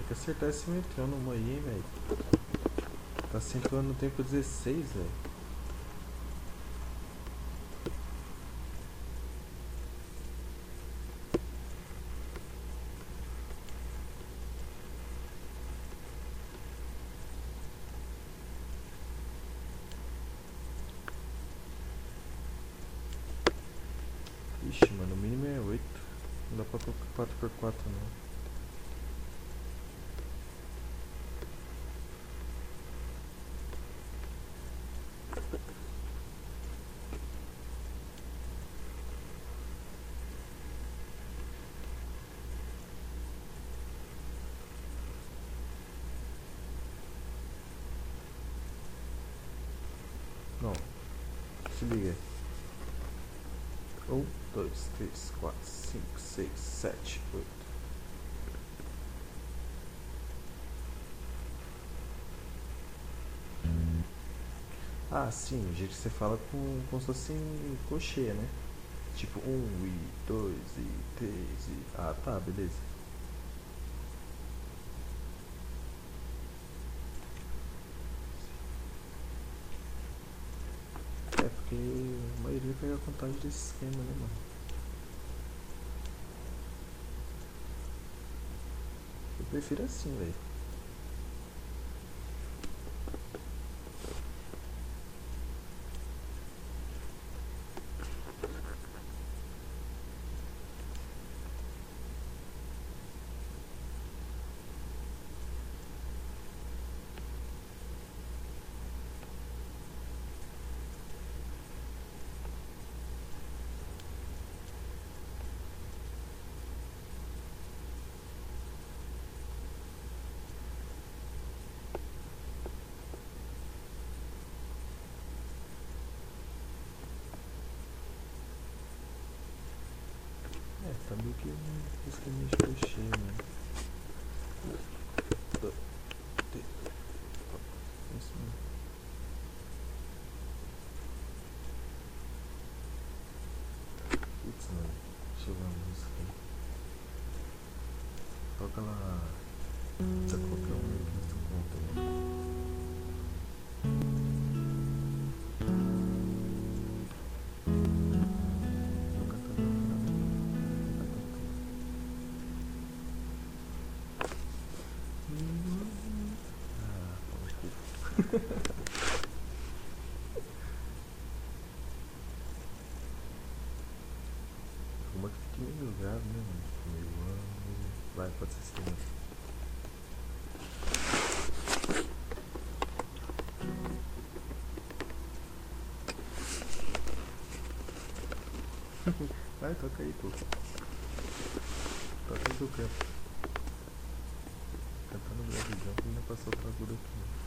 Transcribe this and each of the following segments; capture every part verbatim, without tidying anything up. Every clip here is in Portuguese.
que acertar esse metrônomo aí, velho. Tá acentuando no tempo dezesseis, velho. Ixi, mano, o mínimo é oito. Não dá pra colocar quatro por quatro não. Não. Se liga. Um, dois, três, quatro, cinco, seis, sete, oito. Ah, sim, o jeito que você fala com, como se fosse em cocheia, né? Tipo um e dois e três e. Ah, tá, beleza. É porque a maioria pega a contagem desse esquema, né, mano? Eu prefiro assim, velho. É, tá meio que um esquema de cocheia, mano. Do- te- Isso mesmo. Putz, mano. Deixa eu ver uma música aí. Toca lá. Precisa qualquer um aí que você conta, mano. Não canta não, não. Não canta não. Ah, pau no cu. Uma que fique meio grave, né, mano? Tipo, meio amo. Vai, pode ser assim, mano. Vai, toca aí, pô. Toca aí do canto. Cantando Brasilzão que não passou pra agudo aqui, né?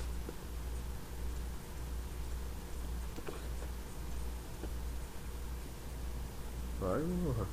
Vai, morra.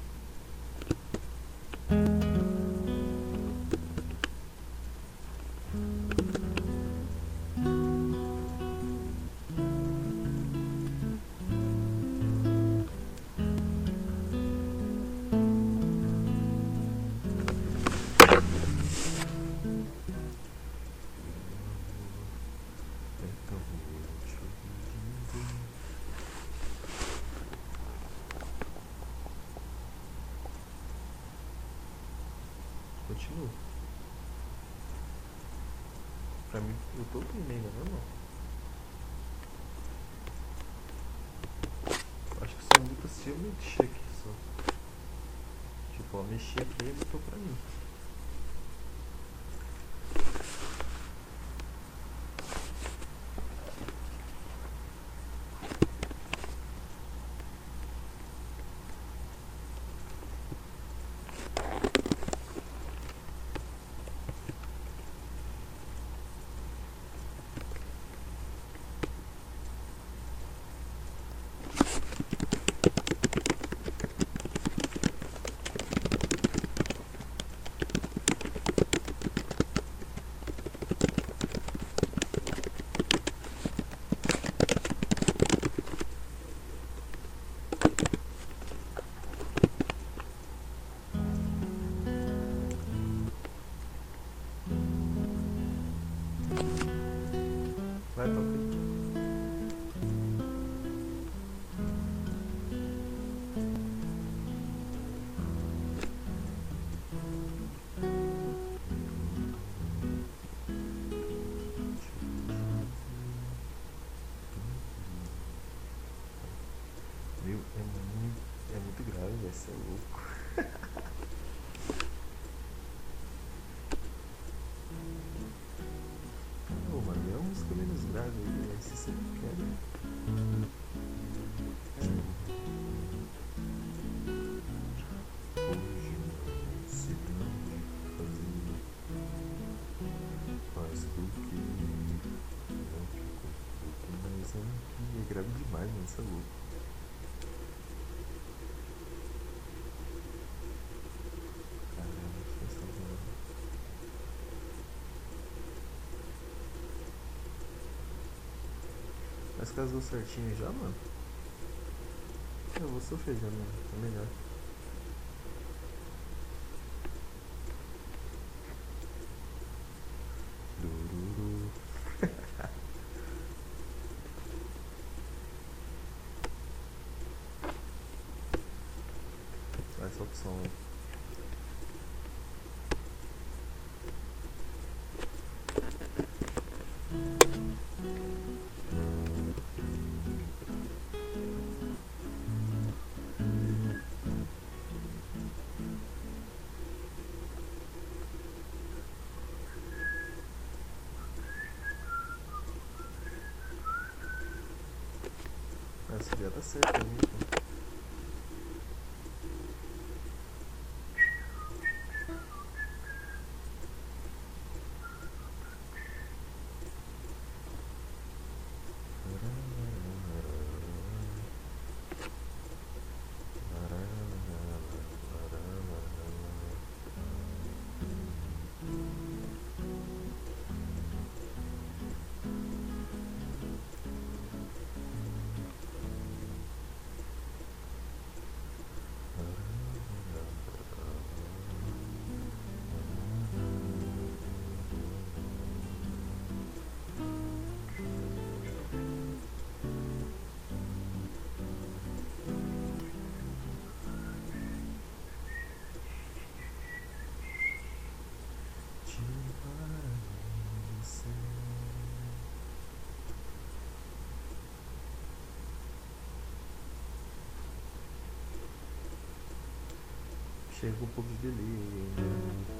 Então vou te ouvir. Continua. Pra mim, eu tô ouvindo ainda, normal. Acho que só muda se eu mexer aqui só. Tipo, ó, mexi aqui e botou pra mim. carga aí, se você quer. Hoje não sei onde fazer mais do que não ficou pouco, mas é, é grave demais, mano, essa louco. Caramba, o que você tá fazendo? Mas casou certinho já, mano? Eu vou sofrer já, mano, é melhor. Dururu. Vai, essa opção aí. Essa já tá certo pra mim, pô. Chega com um pouco de delay ainda.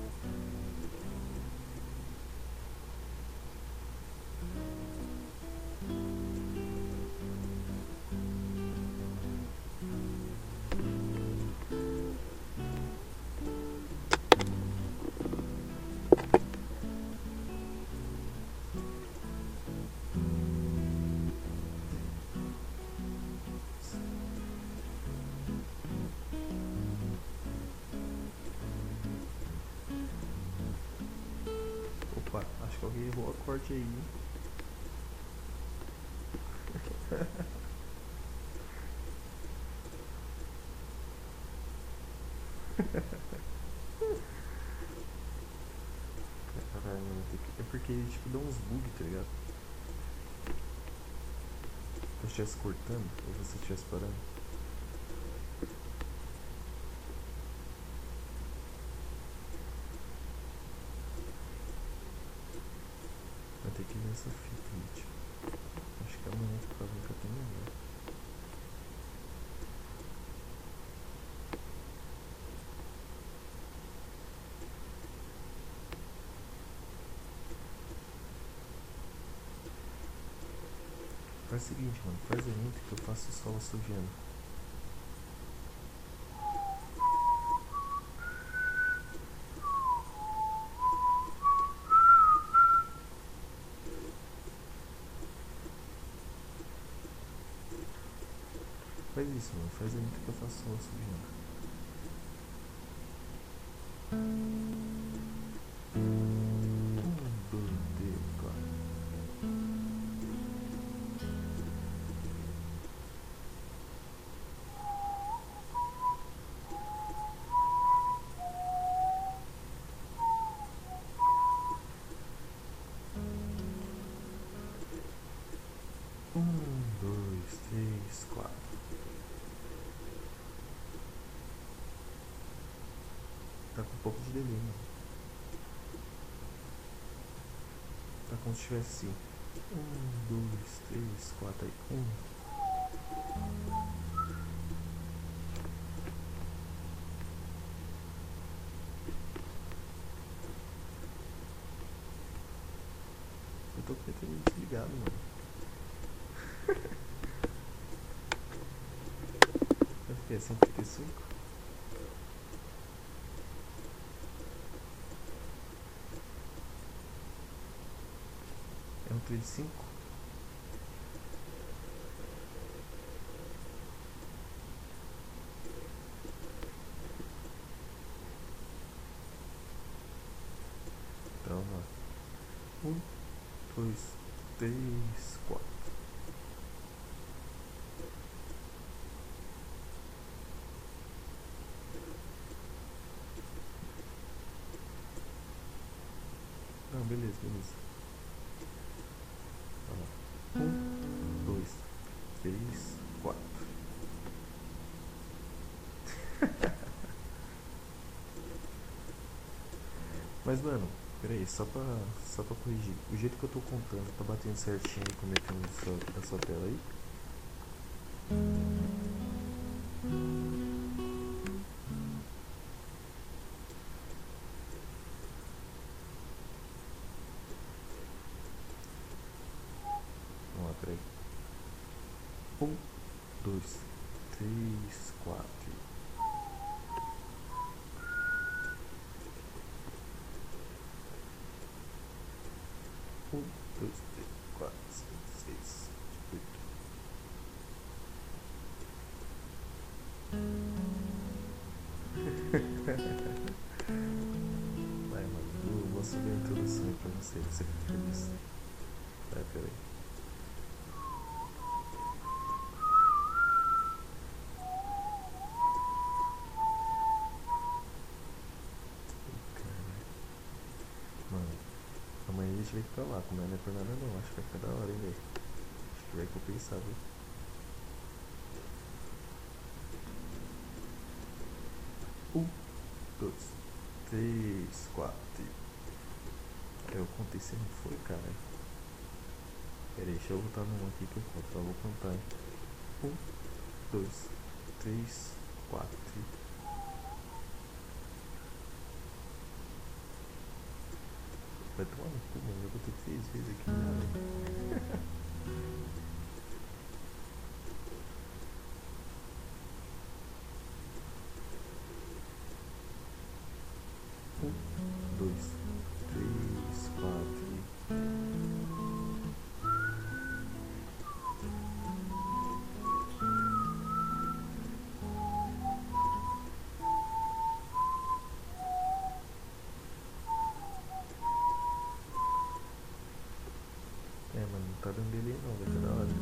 Opa, acho que alguém errou a corte aí, hein? Caralho, mano, tem que... é porque tipo dá uns bugs, tá ligado? Se eu estivesse cortando ou você estivesse parando. Vai ter que ver essa fita aí, tipo. Acho que amanhã pra vir cá tem melhor. Faz o seguinte, mano, faz a intro que eu faço o solo assoviando. Faz isso, mano, faz a intro que eu faço o solo assoviando. Um, dois, três, quatro. Um, dois, três, quatro. Tá com um pouco de delay, mano. Tá como se tivesse assim. Um, dois, três, quatro aí. Um. Eu tô com o P T desligado, mano. que é cento e trinta e cinco? É um trinta e cinco? Então, ó. Um, dois, três, quatro. Não, beleza, beleza. Ó. Um, dois, três, quatro. Mas, mano, peraí, só pra, só pra corrigir. O jeito que eu tô contando, tá batendo certinho com o meu tempo da sua, da sua tela aí? Vamos lá, peraí. Um, dois, três, quatro. Um, dois, três, quatro, cinco, seis, oito. Vai, mano, eu vou subir a introdução aí pra você, pra você ficar feliz. Vai, peraí. Mano, amanhã a gente vai pra lá, como não é por nada não, acho que vai ficar da hora, hein, velho. Acho que vai compensar, viu? Um, dois, três, quatro. Eu contei, se não foi, cara. Pera aí, deixa eu voltar num aqui que eu conto, eu vou contar, hein. Um, dois, três, quatro. Vai tomar no cu, mano, eu botei três vezes aqui, nada. Um, dois, três, quatro. É, mano, não tá dando delay não, vai ser da hora.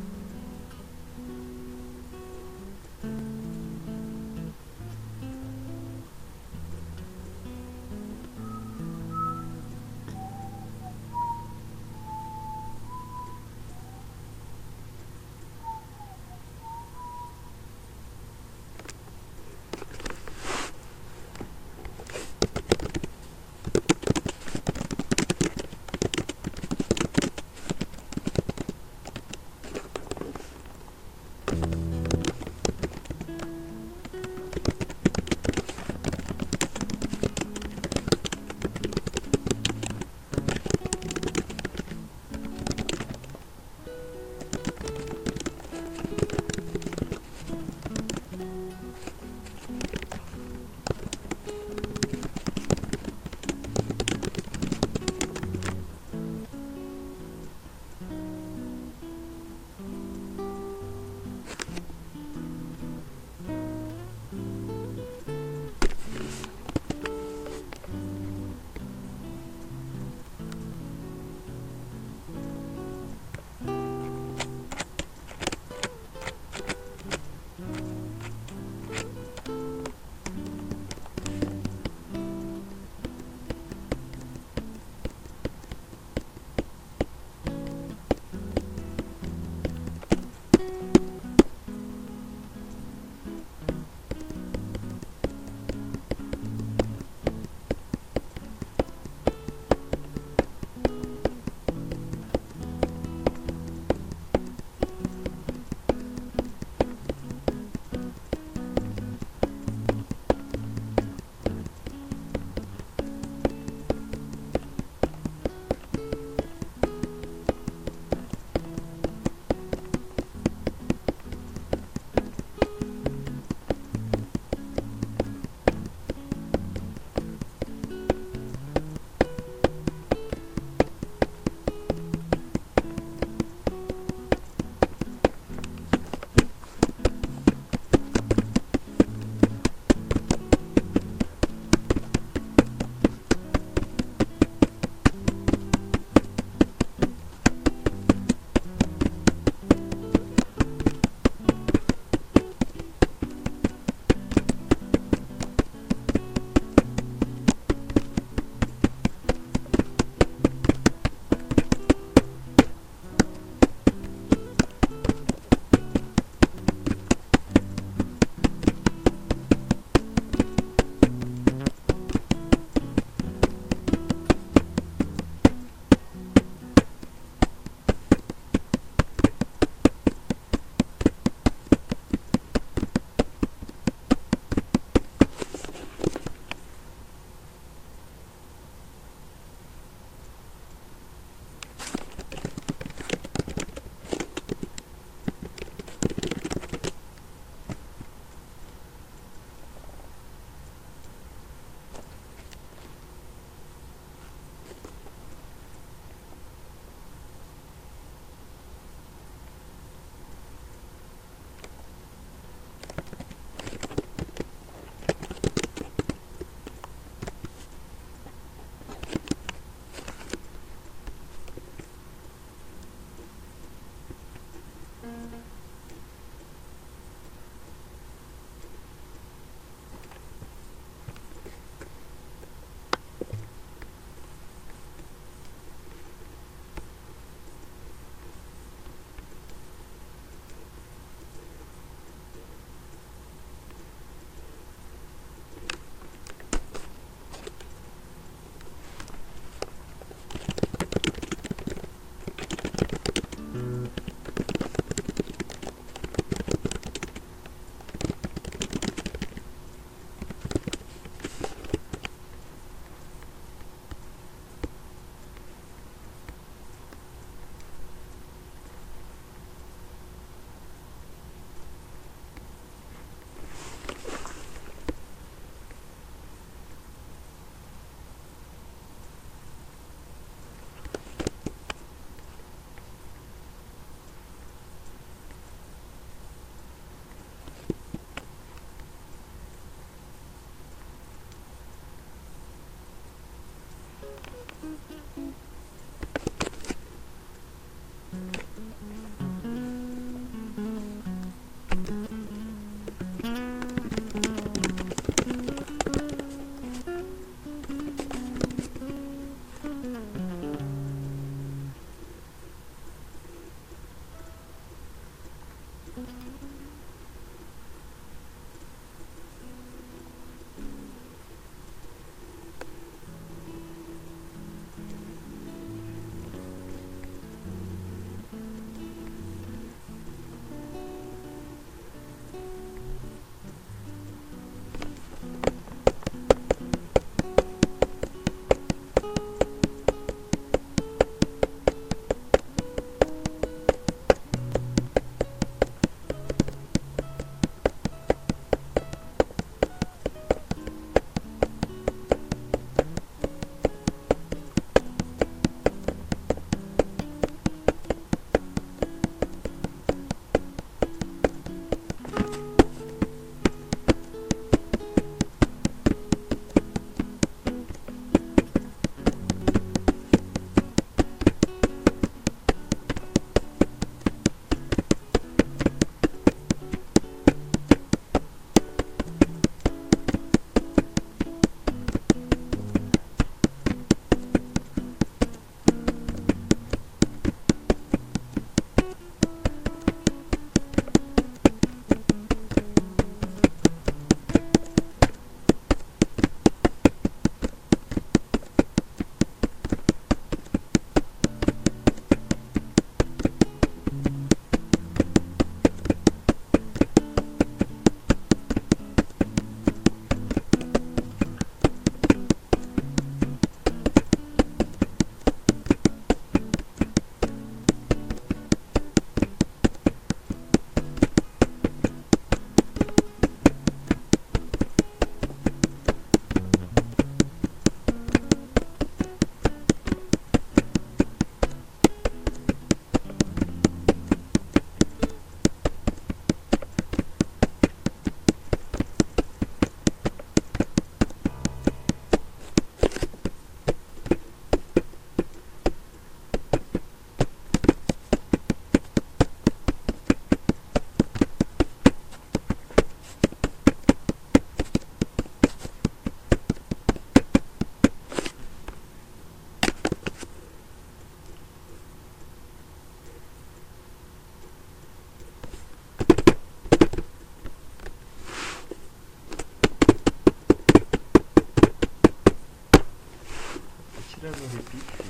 tirando o repique.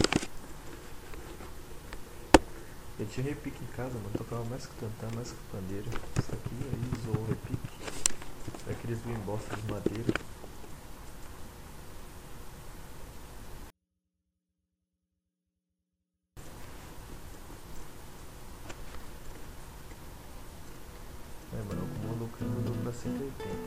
Eu tinha repique em casa, mano. Tocava mais que tantã, mais que pandeiro. Isso aqui aí zoou o repique. Aqueles bimbosta de madeira. É, mano, o comando o câmbio pra cento e oitenta.